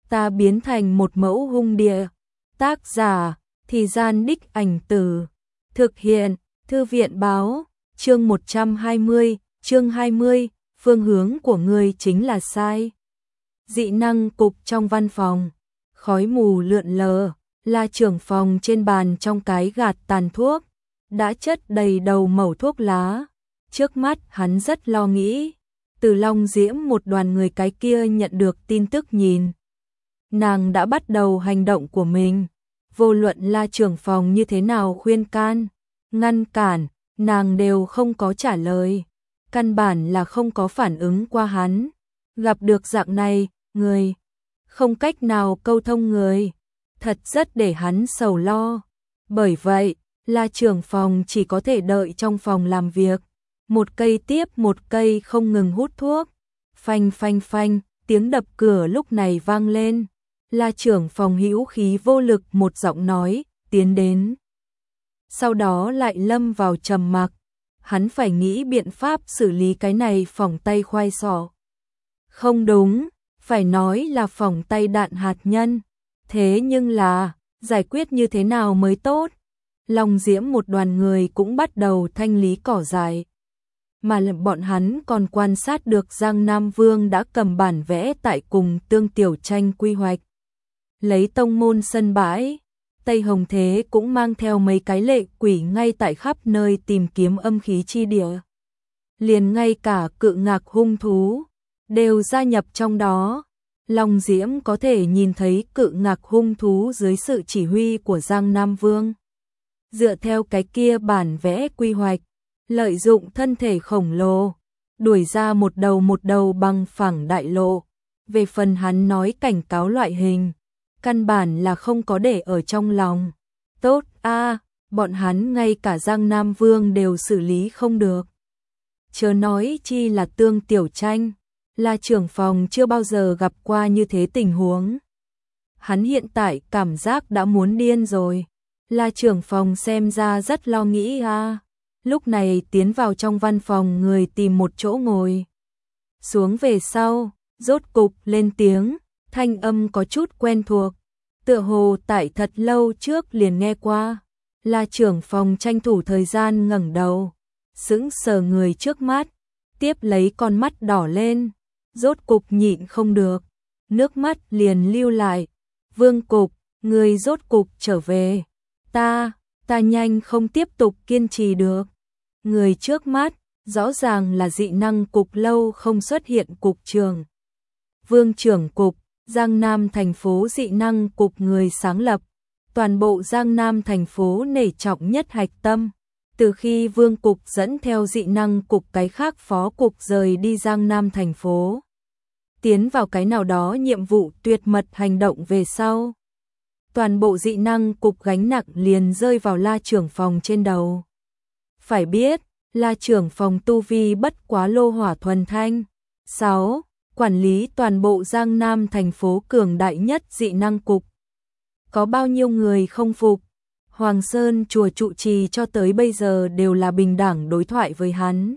ta biến thành một mẫu hung địa. Tác giả, Thì Gian Đích Ảnh Từ. Thực hiện, Thư viện báo, chương 120, chương 20, phương hướng của ngươi chính là sai. Dị năng cục trong văn phòng, khói mù lượn lờ, La trưởng phòng trên bàn trong cái gạt tàn thuốc, đã chất đầy đầu mẩu thuốc lá. Trước mắt hắn rất lo nghĩ, từ Long Diễm một đoàn người cái kia nhận được tin tức nhìn. Nàng đã bắt đầu hành động của mình, vô luận La trưởng phòng như thế nào khuyên can, ngăn cản, nàng đều không có trả lời. Căn bản là không có phản ứng qua hắn. Gặp được dạng này, người không cách nào câu thông người, thật rất để hắn sầu lo. Bởi vậy, La trưởng phòng chỉ có thể đợi trong phòng làm việc, một cây tiếp một cây không ngừng hút thuốc. Phanh phanh phanh, tiếng đập cửa lúc này vang lên. La trưởng phòng hữu khí vô lực một giọng nói, tiến đến. Sau đó lại lâm vào trầm mặc, hắn phải nghĩ biện pháp xử lý cái này phỏng tay khoai sọ. Không đúng, phải nói là phỏng tay đạn hạt nhân. Thế nhưng là, giải quyết như thế nào mới tốt? Long Diễm một đoàn người cũng bắt đầu thanh lý cỏ dại. Mà bọn hắn còn quan sát được Giang Nam Vương đã cầm bản vẽ tại cùng Tương Tiểu Tranh quy hoạch. Lấy tông môn sân bãi, Tây Hồng Thế cũng mang theo mấy cái lệ quỷ ngay tại khắp nơi tìm kiếm âm khí chi địa. Liền ngay cả cự ngạc hung thú đều gia nhập trong đó. Long Diễm có thể nhìn thấy cự ngạc hung thú dưới sự chỉ huy của Giang Nam Vương. Dựa theo cái kia bản vẽ quy hoạch, lợi dụng thân thể khổng lồ, đuổi ra một đầu bằng phẳng đại lộ. Về phần hắn nói cảnh cáo loại hình, căn bản là không có để ở trong lòng. Tốt a, bọn hắn ngay cả Giang Nam Vương đều xử lý không được. Chớ nói chi là Tương Tiểu Tranh, là trưởng phòng chưa bao giờ gặp qua như thế tình huống. Hắn hiện tại cảm giác đã muốn điên rồi. Là trưởng phòng xem ra rất lo nghĩ a. Lúc này tiến vào trong văn phòng người tìm một chỗ ngồi. Xuống về sau, rốt cục lên tiếng, thanh âm có chút quen thuộc. Tựa hồ tại thật lâu trước liền nghe qua. Là trưởng phòng tranh thủ thời gian ngẩng đầu, sững sờ người trước mắt, tiếp lấy con mắt đỏ lên, rốt cục nhịn không được, nước mắt liền lưu lại. Vương cục, người rốt cục trở về. Ta nhanh không tiếp tục kiên trì được. Người trước mắt, rõ ràng là dị năng cục lâu không xuất hiện cục trưởng. Vương trưởng cục, Giang Nam thành phố dị năng cục người sáng lập. Toàn bộ Giang Nam thành phố nể trọng nhất hạch tâm. Từ khi Vương cục dẫn theo dị năng cục cái khác phó cục rời đi Giang Nam thành phố, tiến vào cái nào đó nhiệm vụ tuyệt mật hành động về sau, toàn bộ dị năng cục gánh nặng liền rơi vào La trưởng phòng trên đầu. Phải biết, La trưởng phòng tu vi bất quá lô hỏa thuần thanh. 6. Quản lý toàn bộ Giang Nam thành phố cường đại nhất dị năng cục. Có bao nhiêu người không phục? Hoàng Sơn chùa trụ trì cho tới bây giờ đều là bình đẳng đối thoại với hắn.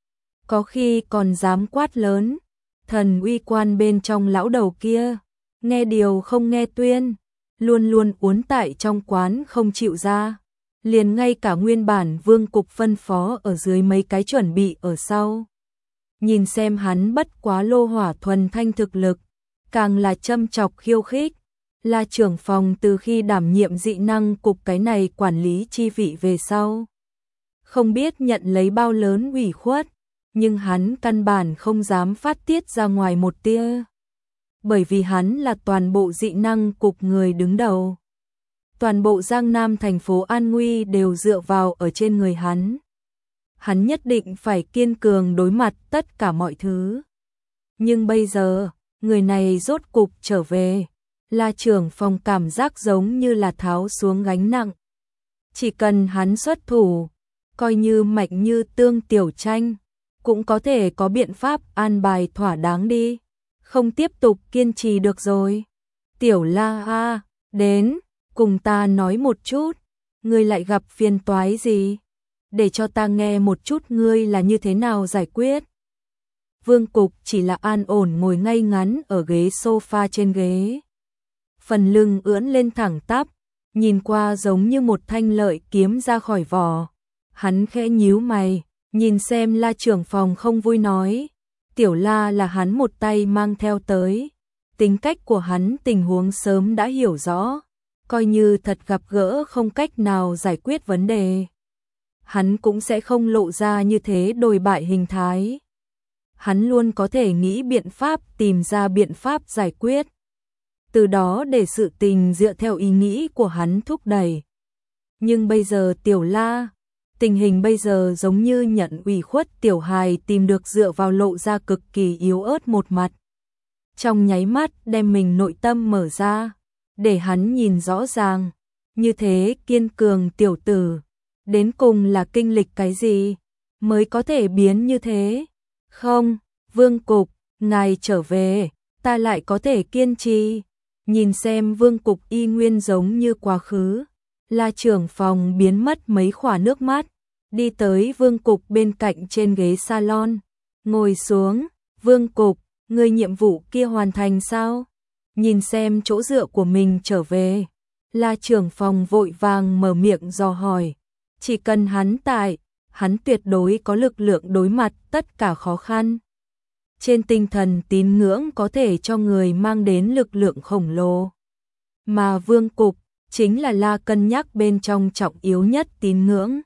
Có khi còn dám quát lớn. Thần uy quan bên trong lão đầu kia, nghe điều không nghe tuyên, luôn luôn uốn tại trong quán không chịu ra. Liền ngay cả nguyên bản Vương cục phân phó ở dưới mấy cái chuẩn bị ở sau. Nhìn xem hắn bất quá lô hỏa thuần thanh thực lực, càng là châm chọc khiêu khích. Là trưởng phòng từ khi đảm nhiệm dị năng cục cái này quản lý chi vị về sau, không biết nhận lấy bao lớn ủy khuất, nhưng hắn căn bản không dám phát tiết ra ngoài một tia. Bởi vì hắn là toàn bộ dị năng cục người đứng đầu. Toàn bộ Giang Nam thành phố an nguy đều dựa vào ở trên người hắn. Hắn nhất định phải kiên cường đối mặt tất cả mọi thứ. Nhưng bây giờ, người này rốt cục trở về. La trưởng phòng cảm giác giống như là tháo xuống gánh nặng. Chỉ cần hắn xuất thủ, coi như mạnh như Tương Tiểu Tranh, cũng có thể có biện pháp an bài thỏa đáng đi. Không tiếp tục kiên trì được rồi. Tiểu La a, đến, cùng ta nói một chút, ngươi lại gặp phiền toái gì? Để cho ta nghe một chút ngươi là như thế nào giải quyết. Vương cục chỉ là an ổn ngồi ngay ngắn ở ghế sofa trên ghế. phần lưng ưỡn lên thẳng tắp, nhìn qua giống như một thanh lợi kiếm ra khỏi vỏ. Hắn khẽ nhíu mày, nhìn xem La trưởng phòng không vui nói, Tiểu La là hắn một tay mang theo tới. Tính cách của hắn tình huống sớm đã hiểu rõ, coi như thật gặp gỡ không cách nào giải quyết vấn đề, hắn cũng sẽ không lộ ra như thế đồi bại hình thái. Hắn luôn có thể nghĩ biện pháp, tìm ra biện pháp giải quyết. Từ đó để sự tình dựa theo ý nghĩ của hắn thúc đẩy. Nhưng bây giờ Tiểu La, tình hình bây giờ giống như nhận ủy khuất tiểu hài tìm được dựa vào lộ ra cực kỳ yếu ớt một mặt. Trong nháy mắt đem mình nội tâm mở ra, để hắn nhìn rõ ràng, như thế kiên cường tiểu tử, đến cùng là kinh lịch cái gì, mới có thể biến như thế. Không, Vương Cục, ngài trở về, ta lại có thể kiên trì. Nhìn xem Vương Cục y nguyên giống như quá khứ, La trưởng phòng biến mất mấy khỏa nước mắt, đi tới Vương Cục bên cạnh trên ghế salon, ngồi xuống. Vương Cục, người nhiệm vụ kia hoàn thành sao? Nhìn xem chỗ dựa của mình trở về, La trưởng phòng vội vàng mở miệng dò hỏi. Chỉ cần hắn tại, hắn tuyệt đối có lực lượng đối mặt tất cả khó khăn. Trên tinh thần tín ngưỡng có thể cho người mang đến lực lượng khổng lồ. Mà Vương Cục chính là La cân nhắc bên trong trọng yếu nhất tín ngưỡng.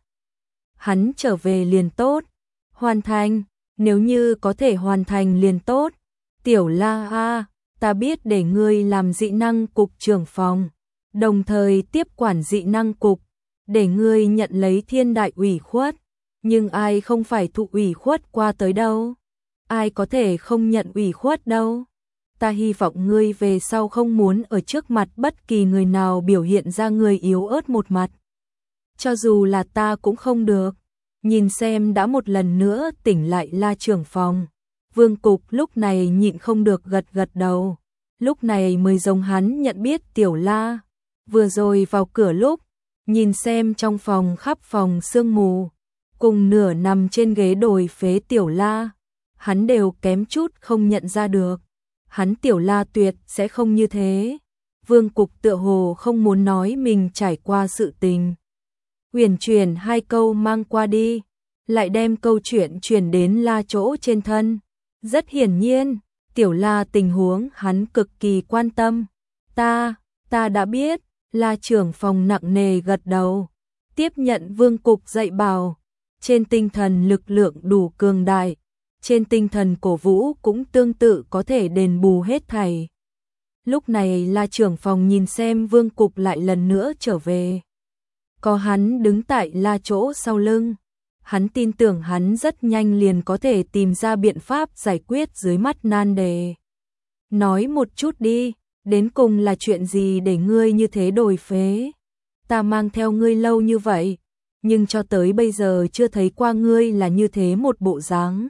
Hắn trở về liền tốt, hoàn thành, nếu như có thể hoàn thành liền tốt. Tiểu La a, ta biết để ngươi làm dị năng cục trưởng phòng, đồng thời tiếp quản dị năng cục, để ngươi nhận lấy thiên đại ủy khuất, nhưng ai không phải thụ ủy khuất qua tới đâu, ai có thể không nhận ủy khuất đâu. Ta hy vọng ngươi về sau không muốn ở trước mặt bất kỳ người nào biểu hiện ra người yếu ớt một mặt. Cho dù là ta cũng không được. Nhìn xem đã một lần nữa tỉnh lại La trưởng phòng, Vương Cục lúc này nhịn không được gật gật đầu. Lúc này mới giống hắn nhận biết Tiểu La. Vừa rồi vào cửa lúc, nhìn xem trong phòng khắp phòng sương mù, cùng nửa nằm trên ghế đồi phế Tiểu La, hắn đều kém chút không nhận ra được. Hắn Tiểu La tuyệt sẽ không như thế. Vương Cục tựa hồ không muốn nói mình trải qua sự tình. Huyền chuyển hai câu mang qua đi, lại đem câu chuyện chuyển đến La chỗ trên thân. Rất hiển nhiên, Tiểu La tình huống hắn cực kỳ quan tâm. Ta đã biết. La trưởng phòng nặng nề gật đầu, tiếp nhận Vương Cục dạy bảo. Trên tinh thần lực lượng đủ cường đại, trên tinh thần cổ vũ cũng tương tự có thể đền bù hết thảy. Lúc này La trưởng phòng nhìn xem Vương Cục lại lần nữa trở về. Có hắn đứng tại La chỗ sau lưng, hắn tin tưởng hắn rất nhanh liền có thể tìm ra biện pháp giải quyết dưới mắt nan đề. Nói một chút đi, đến cùng là chuyện gì để ngươi như thế đổi phế? Ta mang theo ngươi lâu như vậy, nhưng cho tới bây giờ chưa thấy qua ngươi là như thế một bộ dáng.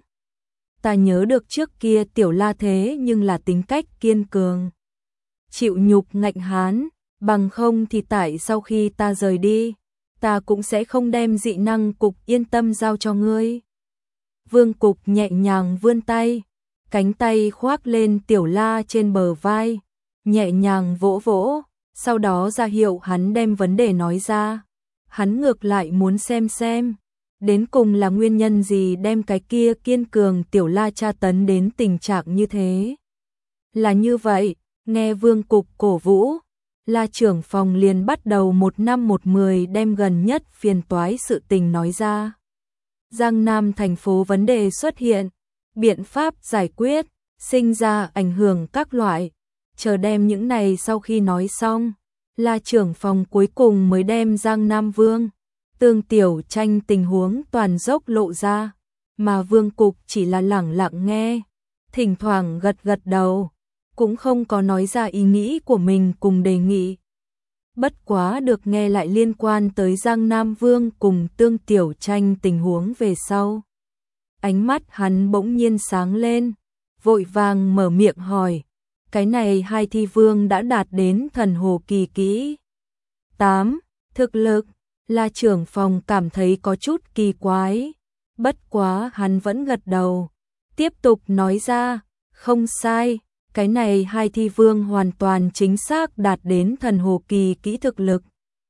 Ta nhớ được trước kia Tiểu La thế nhưng là tính cách kiên cường, chịu nhục ngạnh hán, bằng không thì tại sau khi ta rời đi, ta cũng sẽ không đem dị năng cục yên tâm giao cho ngươi. Vương Cục nhẹ nhàng vươn tay, cánh tay khoác lên Tiểu La trên bờ vai, nhẹ nhàng vỗ vỗ, sau đó ra hiệu hắn đem vấn đề nói ra. Hắn ngược lại muốn xem, đến cùng là nguyên nhân gì đem cái kia kiên cường Tiểu La tra tấn đến tình trạng như thế. Là như vậy, nghe Vương Cục cổ vũ, La trưởng phòng liền bắt đầu 1 năm 1 10 đem gần nhất phiền toái sự tình nói ra. Giang Nam thành phố vấn đề xuất hiện, biện pháp giải quyết, sinh ra ảnh hưởng các loại. Chờ đem những này sau khi nói xong, La trưởng phòng cuối cùng mới đem Giang Nam Vương, Tương Tiểu Tranh tình huống toàn dốc lộ ra, mà Vương Cục chỉ là lẳng lặng nghe, thỉnh thoảng gật gật đầu, cũng không có nói ra ý nghĩ của mình cùng đề nghị. Bất quá được nghe lại liên quan tới Giang Nam Vương cùng Tương Tiểu Tranh tình huống về sau. Ánh mắt hắn bỗng nhiên sáng lên, vội vàng mở miệng hỏi, cái này hai thi vương đã đạt đến thần hồ kỳ kỹ 8, thực lực. La trưởng phòng cảm thấy có chút kỳ quái, bất quá hắn vẫn gật đầu, tiếp tục nói ra, không sai, Cái này hai thi vương hoàn toàn chính xác đạt đến thần hồ kỳ kỹ thực lực.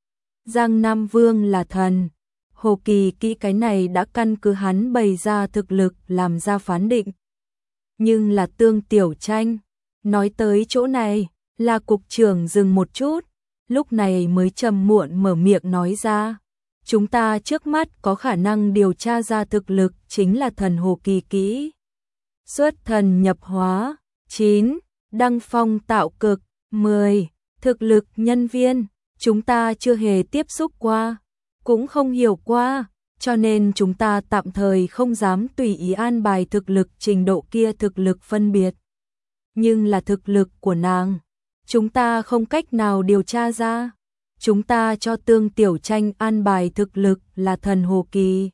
Giang Nam Vương là thần hồ kỳ kỹ, cái này đã căn cứ hắn bày ra thực lực làm ra phán định. Nhưng là Tương Tiểu Tranh, nói tới chỗ này, là cục trưởng dừng một chút, lúc này mới trầm muộn mở miệng nói ra. Chúng ta trước mắt có khả năng điều tra ra thực lực chính là thần hồ kỳ kỹ. Xuất thần nhập hóa, 9, đăng phong tạo cực, 10, thực lực nhân viên, chúng ta chưa hề tiếp xúc qua, cũng không hiểu qua, cho nên chúng ta tạm thời không dám tùy ý an bài thực lực trình độ kia thực lực phân biệt. Nhưng là thực lực của nàng, chúng ta không cách nào điều tra ra. Chúng ta cho Tương Tiểu Tranh an bài thực lực là thần hồ kỳ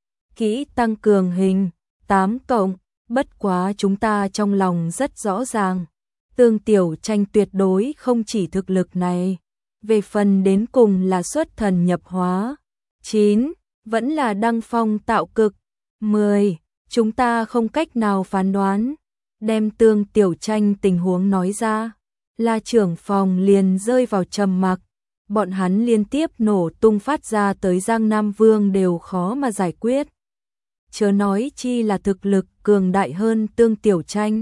kỹ tăng cường hình 8 cộng, bất quá chúng ta trong lòng rất rõ ràng, Tương Tiểu Tranh tuyệt đối không chỉ thực lực này, về phần đến cùng là xuất thần nhập hóa, 9, vẫn là đăng phong tạo cực, 10, chúng ta không cách nào phán đoán. Đem Tương Tiểu Tranh tình huống nói ra, là trưởng phòng liền rơi vào trầm mặc. Bọn hắn liên tiếp nổ tung phát ra tới Giang Nam Vương đều khó mà giải quyết. Chớ nói chi là thực lực cường đại hơn Tương Tiểu Tranh.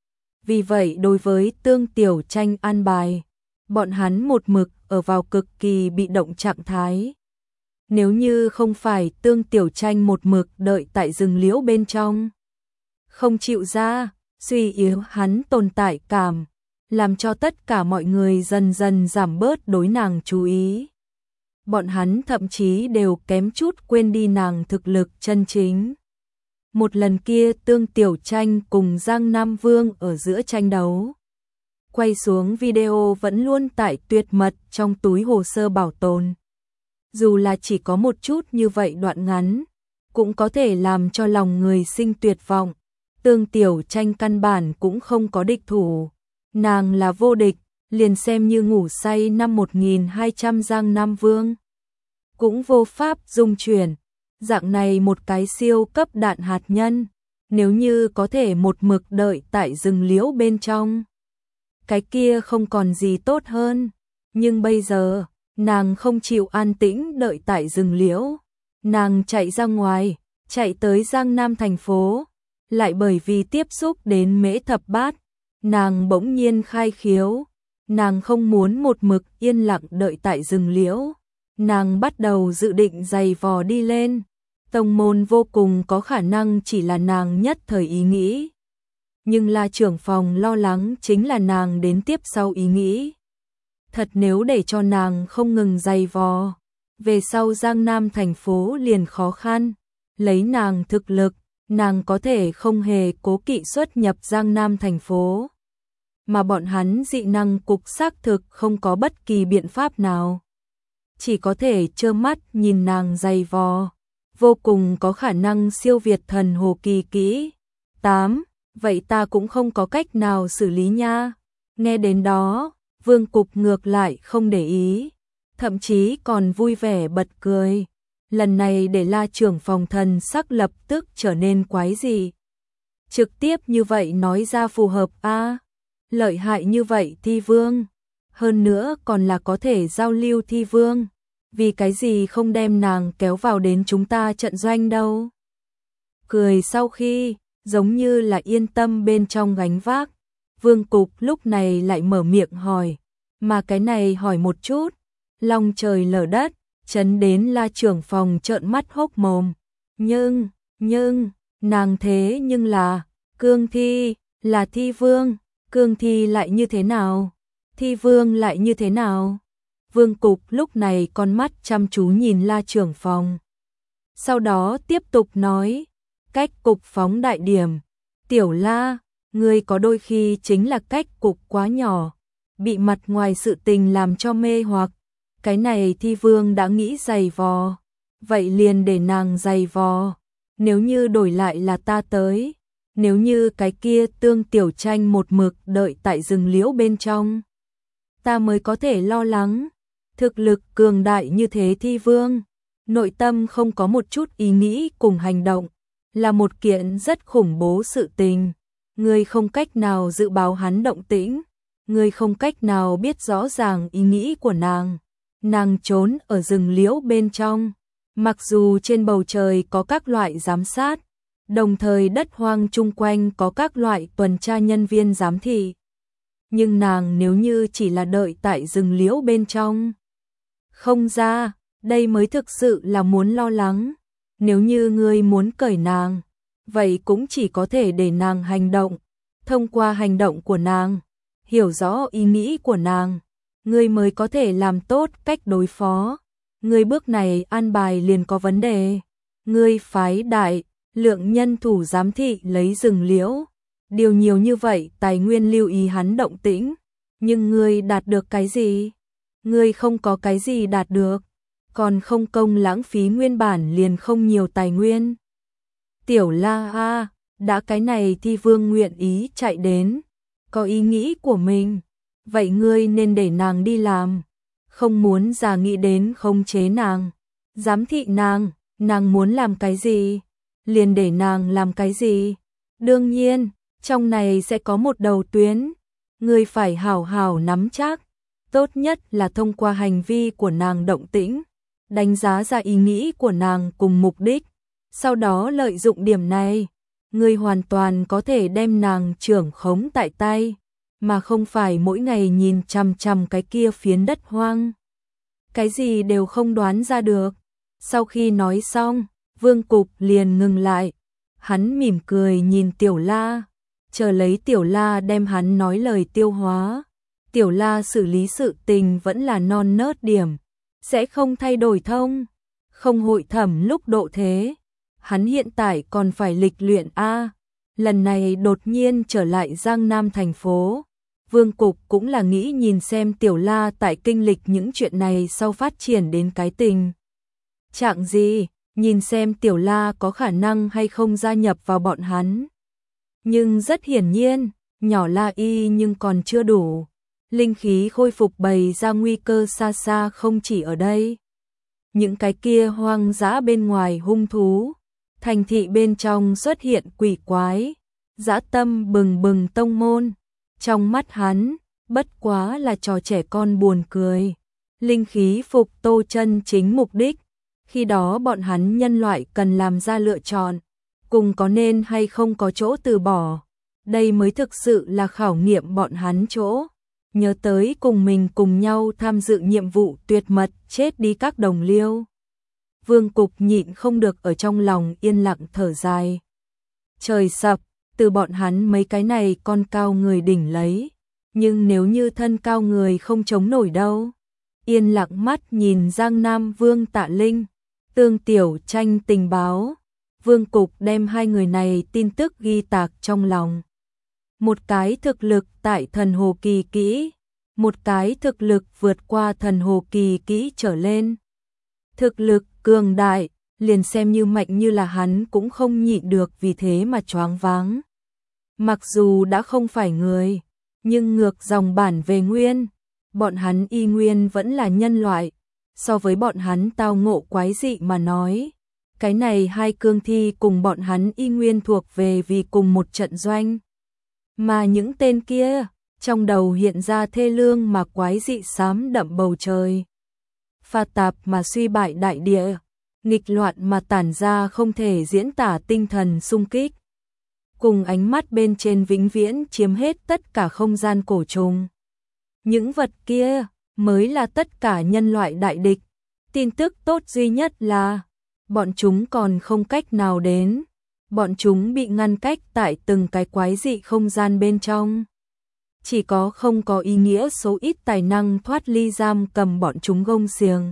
Vì vậy đối với Tương Tiểu Tranh an bài, bọn hắn một mực ở vào cực kỳ bị động trạng thái. Nếu như không phải Tương Tiểu Tranh một mực đợi tại rừng liễu bên trong, không chịu ra, suy yếu hắn tồn tại cảm, làm cho tất cả mọi người dần dần giảm bớt đối nàng chú ý. Bọn hắn thậm chí đều kém chút quên đi nàng thực lực chân chính. Một lần kia Tương Tiểu Tranh cùng Giang Nam Vương ở giữa tranh đấu. Quay xuống video vẫn luôn tại tuyệt mật trong túi hồ sơ bảo tồn. Dù là chỉ có một chút như vậy đoạn ngắn, cũng có thể làm cho lòng người sinh tuyệt vọng. Tương Tiểu Tranh căn bản cũng không có địch thủ. Nàng là vô địch, liền xem như ngủ say năm 1200 Giang Nam Vương. Cũng vô pháp dung chuyển. Dạng này một cái siêu cấp đạn hạt nhân, nếu như có thể một mực đợi tại rừng liễu bên trong, cái kia không còn gì tốt hơn. Nhưng bây giờ, nàng không chịu an tĩnh đợi tại rừng liễu. Nàng chạy ra ngoài, chạy tới Giang Nam thành phố, lại bởi vì tiếp xúc đến Mễ Thập Bát, nàng bỗng nhiên khai khiếu. Nàng không muốn một mực yên lặng đợi tại rừng liễu. Nàng bắt đầu dự định giày vò đi lên. Tông môn vô cùng có khả năng chỉ là nàng nhất thời ý nghĩ. Nhưng là trưởng phòng lo lắng chính là nàng đến tiếp sau ý nghĩ. Thật nếu để cho nàng không ngừng giày vò, về sau Giang Nam thành phố liền khó khăn. Lấy nàng thực lực, nàng có thể không hề cố kỵ xuất nhập Giang Nam thành phố. Mà bọn hắn dị năng cục xác thực không có bất kỳ biện pháp nào. Chỉ có thể trơ mắt nhìn nàng giày vò, vô cùng có khả năng siêu việt thần hồ kỳ kỹ. 8. Vậy ta cũng không có cách nào xử lý nha. Nghe đến đó, Vương Cục ngược lại không để ý, thậm chí còn vui vẻ bật cười. Lần này để La trưởng phòng thần sắc lập tức trở nên quái dị. Trực tiếp như vậy nói ra phù hợp a, lợi hại như vậy thi vương, hơn nữa còn là có thể giao lưu thi vương. Vì cái gì không đem nàng kéo vào đến chúng ta trận doanh đâu? Cười sau khi, giống như là yên tâm bên trong gánh vác. Vương Cục lúc này lại mở miệng hỏi, mà cái này hỏi một chút, long trời lở đất, chấn đến La trưởng phòng trợn mắt hốc mồm. Nhưng, nàng thế nhưng là, cương thi, là thi vương, cương thi lại như thế nào? Thi vương lại như thế nào? Vương Cục lúc này con mắt chăm chú nhìn La trưởng phòng. Sau đó tiếp tục nói, cách cục phóng đại điểm. Tiểu La, ngươi có đôi khi chính là cách cục quá nhỏ, bị mặt ngoài sự tình làm cho mê hoặc. Cái này thi vương đã nghĩ giày vò, vậy liền để nàng giày vò. Nếu như đổi lại là ta tới, nếu như cái kia Tương Tiểu Tranh một mực đợi tại rừng liễu bên trong, ta mới có thể lo lắng. Thực lực cường đại như thế thi vương, nội tâm không có một chút ý nghĩ cùng hành động, là một kiện rất khủng bố sự tình. Ngươi không cách nào dự báo hắn động tĩnh, ngươi không cách nào biết rõ ràng ý nghĩ của nàng. Nàng trốn ở rừng liễu bên trong, mặc dù trên bầu trời có các loại giám sát, đồng thời đất hoang chung quanh có các loại tuần tra nhân viên giám thị. Nhưng nàng nếu như chỉ là đợi tại rừng liễu bên trong, không ra, đây mới thực sự là muốn lo lắng. Nếu như ngươi muốn cởi nàng, vậy cũng chỉ có thể để nàng hành động. Thông qua hành động của nàng, hiểu rõ ý nghĩ của nàng, ngươi mới có thể làm tốt cách đối phó. Ngươi bước này an bài liền có vấn đề. Ngươi phái đại lượng nhân thủ giám thị lấy rừng liễu, điều nhiều như vậy tài nguyên lưu ý hắn động tĩnh, nhưng ngươi đạt được cái gì? Ngươi không có cái gì đạt được, còn không công lãng phí nguyên bản liền không nhiều tài nguyên. Tiểu La a, đã cái này thì Vương nguyện ý chạy đến, có ý nghĩ của mình, vậy ngươi nên để nàng đi làm, không muốn già nghĩ đến khống chế nàng, giám thị nàng muốn làm cái gì, liền để nàng làm cái gì. Đương nhiên, trong này sẽ có một đầu tuyến, ngươi phải hảo hảo nắm chắc, tốt nhất là thông qua hành vi của nàng động tĩnh, đánh giá ra ý nghĩ của nàng cùng mục đích, sau đó lợi dụng điểm này, ngươi hoàn toàn có thể đem nàng trưởng khống tại tay, mà không phải mỗi ngày nhìn chằm chằm cái kia phiến đất hoang. Cái gì đều không đoán ra được. Sau khi nói xong, Vương Cục liền ngừng lại. Hắn mỉm cười nhìn Tiểu La, chờ lấy Tiểu La đem hắn nói lời tiêu hóa. Tiểu La xử lý sự tình vẫn là non nớt điểm, sẽ không thay đổi thông, không hội thẩm lúc độ thế. Hắn hiện tại còn phải lịch luyện a. Lần này đột nhiên trở lại Giang Nam thành phố, Vương Cục cũng là nghĩ nhìn xem Tiểu La tại kinh lịch những chuyện này sau phát triển đến cái tình trạng gì, nhìn xem Tiểu La có khả năng hay không gia nhập vào bọn hắn. Nhưng rất hiển nhiên, nhỏ La Y nhưng còn chưa đủ. Linh khí khôi phục bày ra nguy cơ xa xa không chỉ ở đây. Những cái kia hoang dã bên ngoài hung thú, thành thị bên trong xuất hiện quỷ quái, dã tâm bừng bừng tông môn. Trong mắt hắn, bất quá là trò trẻ con buồn cười. Linh khí phục tô chân chính mục đích, khi đó bọn hắn nhân loại cần làm ra lựa chọn, cùng có nên hay không có chỗ từ bỏ. Đây mới thực sự là khảo nghiệm bọn hắn chỗ. Nhớ tới cùng mình cùng nhau tham dự nhiệm vụ tuyệt mật chết đi các đồng liêu. Vương Cục nhịn không được ở trong lòng yên lặng thở dài. Trời sập, từ bọn hắn mấy cái này con cao người đỉnh lấy, nhưng nếu như thân cao người không chống nổi đâu. Yên lặng mắt nhìn Giang Nam Vương Tạ Linh, Tương Tiểu Tranh tình báo. Vương Cục đem hai người này tin tức ghi tạc trong lòng. Một cái thực lực tại thần hồ kỳ kỹ, một cái thực lực vượt qua thần hồ kỳ kỹ trở lên. Thực lực cường đại, liền xem như mạnh như là hắn cũng không nhịn được vì thế mà choáng váng. Mặc dù đã không phải người, nhưng ngược dòng bản về nguyên, bọn hắn y nguyên vẫn là nhân loại. So với bọn hắn tao ngộ quái dị mà nói, cái này hai cương thi cùng bọn hắn y nguyên thuộc về vì cùng một trận doanh. Mà những tên kia, trong đầu hiện ra thê lương mà quái dị xám đậm bầu trời. Pha tạp mà suy bại đại địa, nghịch loạn mà tản ra không thể diễn tả tinh thần sung kích. Cùng ánh mắt bên trên vĩnh viễn chiếm hết tất cả không gian cổ trùng. Những vật kia mới là tất cả nhân loại đại địch. Tin tức tốt duy nhất là bọn chúng còn không cách nào đến. Bọn chúng bị ngăn cách tại từng cái quái dị không gian bên trong. Chỉ có không có ý nghĩa số ít tài năng thoát ly giam cầm bọn chúng gông xiềng,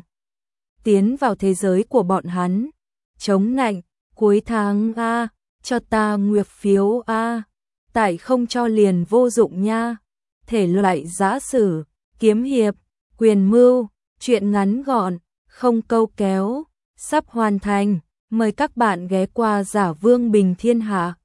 tiến vào thế giới của bọn hắn. Chống nạnh, cuối tháng a, cho ta nguyệt phiếu a, tại không cho liền vô dụng nha. Thể loại giã sử, kiếm hiệp, quyền mưu, truyện ngắn gọn, không câu kéo, sắp hoàn thành. Mời các bạn ghé qua Giả Vương Bình Thiên Hạ.